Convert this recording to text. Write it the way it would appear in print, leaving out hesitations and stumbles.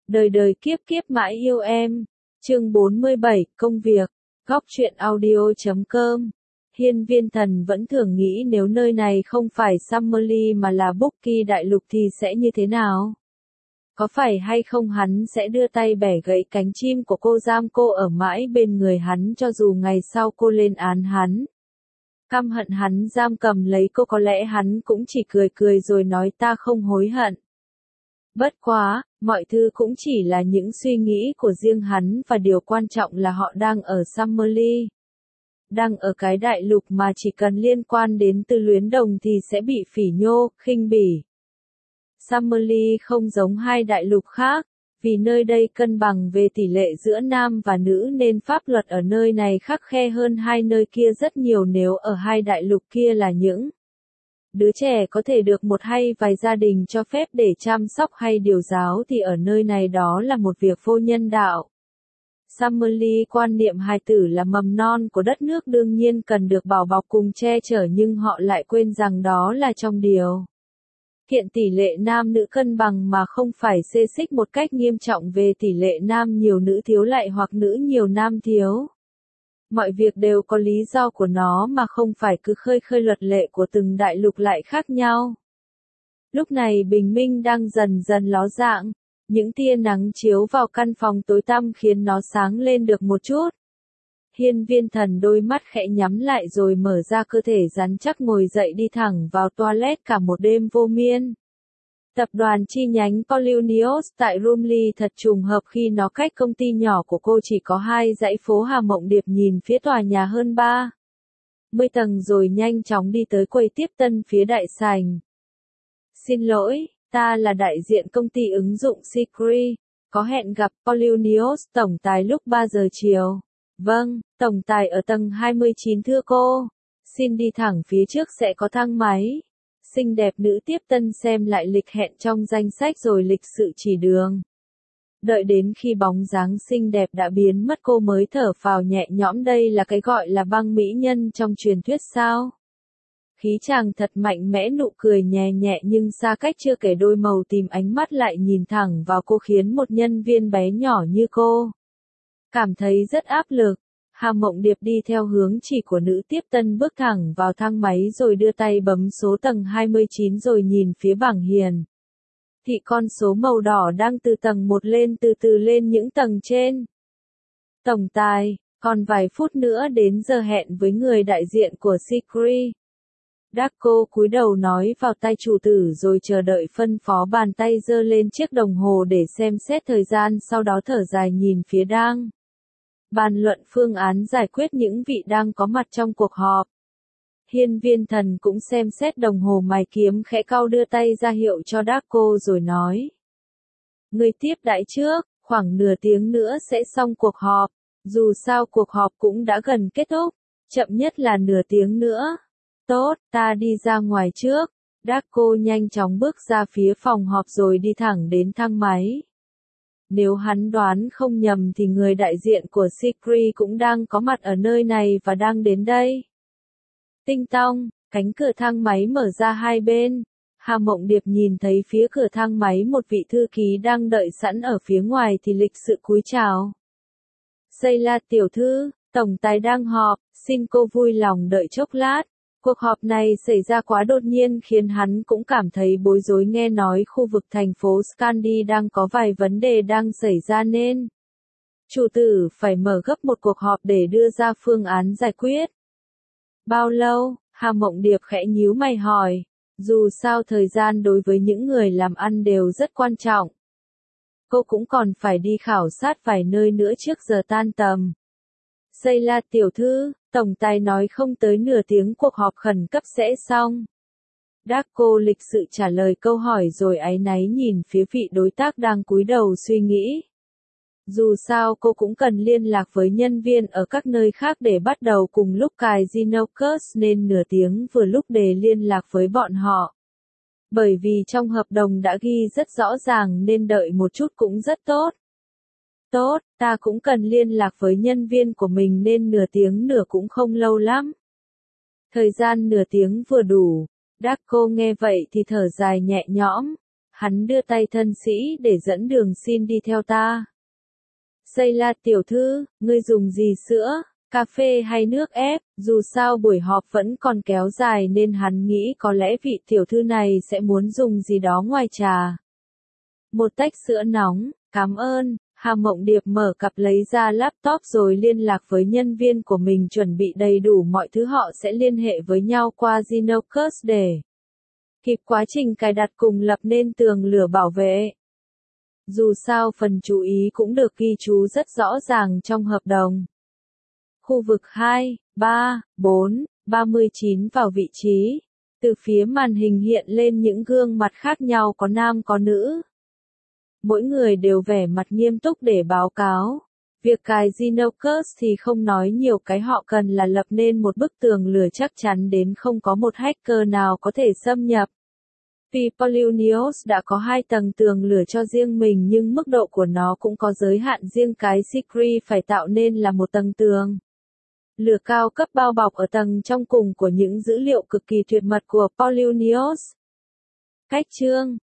Đời đời kiếp kiếp mãi yêu em. Chương 47, công việc. Góc truyện audio.com. Hiên Viên Thần vẫn thường nghĩ nếu nơi này không phải Summerlee mà là Bookie Đại Lục thì sẽ như thế nào? Có phải hay không hắn sẽ đưa tay bẻ gãy cánh chim của cô, giam cô ở mãi bên người hắn cho dù ngày sau cô lên án hắn. Căm hận hắn giam cầm lấy cô, có lẽ hắn cũng chỉ cười cười rồi nói ta không hối hận. Bất quá, mọi thứ cũng chỉ là những suy nghĩ của riêng hắn và điều quan trọng là họ đang ở Summerlee. Đang ở cái đại lục mà chỉ cần liên quan đến Tư Luyến Đồng thì sẽ bị phỉ nhô, khinh bỉ. Summerlee không giống hai đại lục khác, vì nơi đây cân bằng về tỷ lệ giữa nam và nữ nên pháp luật ở nơi này khắt khe hơn hai nơi kia rất nhiều. Nếu ở hai đại lục kia là những đứa trẻ có thể được một hay vài gia đình cho phép để chăm sóc hay điều giáo thì ở nơi này đó là một việc vô nhân đạo. Summerlee quan niệm hài tử là mầm non của đất nước đương nhiên cần được bảo bọc cùng che chở, nhưng họ lại quên rằng đó là trong điều kiện tỷ lệ nam nữ cân bằng mà không phải xê xích một cách nghiêm trọng về tỷ lệ nam nhiều nữ thiếu lại hoặc nữ nhiều nam thiếu. Mọi việc đều có lý do của nó mà không phải cứ khơi khơi luật lệ của từng đại lục lại khác nhau. Lúc này bình minh đang dần dần ló dạng, những tia nắng chiếu vào căn phòng tối tăm khiến nó sáng lên được một chút. Hiên Viên Thần đôi mắt khẽ nhắm lại rồi mở ra, cơ thể rắn chắc ngồi dậy đi thẳng vào toilet cả một đêm vô miên. Tập đoàn chi nhánh Polonius tại Rumley thật trùng hợp khi nó cách công ty nhỏ của cô chỉ có 2 dãy phố. Hà Mộng Điệp nhìn phía tòa nhà hơn 30 tầng rồi nhanh chóng đi tới quầy tiếp tân phía đại sảnh. Xin lỗi, ta là đại diện công ty ứng dụng Secret, có hẹn gặp Polonius tổng tài lúc 3 giờ chiều. Vâng, tổng tài ở tầng 29 thưa cô. Xin đi thẳng phía trước sẽ có thang máy. Xinh đẹp nữ tiếp tân xem lại lịch hẹn trong danh sách rồi lịch sự chỉ đường. Đợi đến khi bóng dáng xinh đẹp đã biến mất cô mới thở phào nhẹ nhõm. Đây là cái gọi là băng mỹ nhân trong truyền thuyết sao? Khí chàng thật mạnh mẽ, nụ cười nhẹ nhẹ nhưng xa cách chưa kể đôi màu tím ánh mắt lại nhìn thẳng vào cô khiến một nhân viên bé nhỏ như cô cảm thấy rất áp lực. Hà Mộng Điệp đi theo hướng chỉ của nữ tiếp tân bước thẳng vào thang máy rồi đưa tay bấm số tầng 29 rồi nhìn phía bảng hiển thị con số màu đỏ đang từ tầng 1 lên từ từ lên những tầng trên. Tổng tài, còn vài phút nữa đến giờ hẹn với người đại diện của Secret. Darko cúi đầu nói vào tai chủ tử rồi chờ đợi phân phó, bàn tay giơ lên chiếc đồng hồ để xem xét thời gian, sau đó thở dài nhìn phía đang bàn luận phương án giải quyết những vị đang có mặt trong cuộc họp. Hiên Viên Thần cũng xem xét đồng hồ, mày kiếm khẽ cau, đưa tay ra hiệu cho Darko rồi nói. Người tiếp đãi trước, khoảng nửa tiếng nữa sẽ xong cuộc họp, dù sao cuộc họp cũng đã gần kết thúc, chậm nhất là nửa tiếng nữa. Tốt, ta đi ra ngoài trước. Darko nhanh chóng bước ra phía phòng họp rồi đi thẳng đến thang máy. Nếu hắn đoán không nhầm thì người đại diện của Secret cũng đang có mặt ở nơi này và đang đến đây. Tinh tong, cánh cửa thang máy mở ra hai bên. Hà Mộng Điệp nhìn thấy phía cửa thang máy một vị thư ký đang đợi sẵn ở phía ngoài thì lịch sự cúi chào. Sayla tiểu thư, tổng tài đang họp, xin cô vui lòng đợi chốc lát. Cuộc họp này xảy ra quá đột nhiên khiến hắn cũng cảm thấy bối rối, nghe nói khu vực thành phố Scandi đang có vài vấn đề đang xảy ra nên chủ tử phải mở gấp một cuộc họp để đưa ra phương án giải quyết. Bao lâu? Hà Mộng Điệp khẽ nhíu mày hỏi. Dù sao thời gian đối với những người làm ăn đều rất quan trọng. Cô cũng còn phải đi khảo sát vài nơi nữa trước giờ tan tầm. Sayla tiểu thư, tổng tài nói không tới nửa tiếng cuộc họp khẩn cấp sẽ xong. Darko lịch sự trả lời câu hỏi rồi áy náy nhìn phía vị đối tác đang cúi đầu suy nghĩ. Dù sao cô cũng cần liên lạc với nhân viên ở các nơi khác để bắt đầu cùng lúc cài Xenocus nên nửa tiếng vừa lúc để liên lạc với bọn họ. Bởi vì trong hợp đồng đã ghi rất rõ ràng nên đợi một chút cũng rất tốt. Tốt, ta cũng cần liên lạc với nhân viên của mình nên nửa tiếng nữa cũng không lâu lắm. Thời gian nửa tiếng vừa đủ. Darko nghe vậy thì thở dài nhẹ nhõm. Hắn đưa tay thân sĩ để dẫn đường, xin đi theo ta. Sayla tiểu thư, ngươi dùng gì sữa, cà phê hay nước ép? Dù sao buổi họp vẫn còn kéo dài nên hắn nghĩ có lẽ vị tiểu thư này sẽ muốn dùng gì đó ngoài trà. Một tách sữa nóng, cảm ơn. Hà Mộng Điệp mở cặp lấy ra laptop rồi liên lạc với nhân viên của mình, chuẩn bị đầy đủ mọi thứ. Họ sẽ liên hệ với nhau qua Zinocus để kịp quá trình cài đặt cùng lập nên tường lửa bảo vệ. Dù sao phần chú ý cũng được ghi chú rất rõ ràng trong hợp đồng. Khu vực 2, 3, 4, 39 vào vị trí. Từ phía màn hình hiện lên những gương mặt khác nhau, có nam có nữ. Mỗi người đều vẻ mặt nghiêm túc để báo cáo. Việc cài Zinocus thì không nói nhiều, cái họ cần là lập nên một bức tường lửa chắc chắn đến không có một hacker nào có thể xâm nhập. Vì Polonius đã có 2 tầng tường lửa cho riêng mình, nhưng mức độ của nó cũng có giới hạn riêng. Cái Secret phải tạo nên là một tầng tường lửa cao cấp bao bọc ở tầng trong cùng của những dữ liệu cực kỳ tuyệt mật của Polonius. Cách chương